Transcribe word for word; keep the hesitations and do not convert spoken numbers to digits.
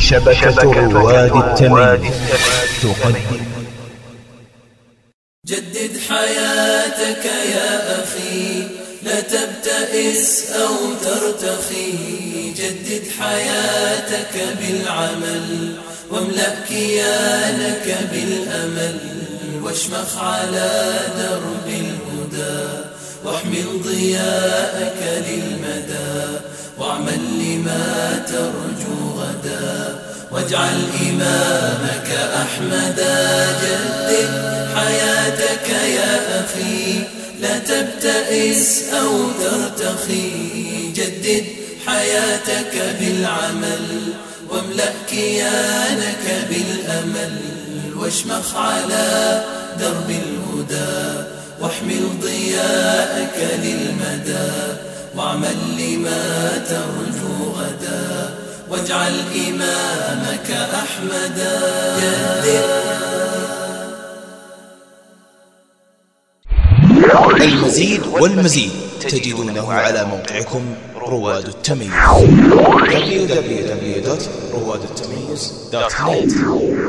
شبكة رواد التمييز تقدم. جدد حياتك يا أخي، لا تبتئس أو ترتخي. جدد حياتك بالعمل، واملأ كيانك بالأمل. واشمخ على درب الهدى، واحمل ضياءك للمدى. واعمل لما ترجو غدا، واجعل إمامك أحمدا. جدد حياتك يا أخي، لا تبتئس أو ترتخي. جدد حياتك بالعمل، واملأ كيانك بالأمل. واشمخ على درب الهدى، واحمل ضياءك للمدى. واعمل لما ترجو غدا، واجعل إمامك أحمدا. المزيد والمزيد تجدونه على موقعكم رواد التميز دبليو دبليو دبليو دوت رواد التميز دوت نت.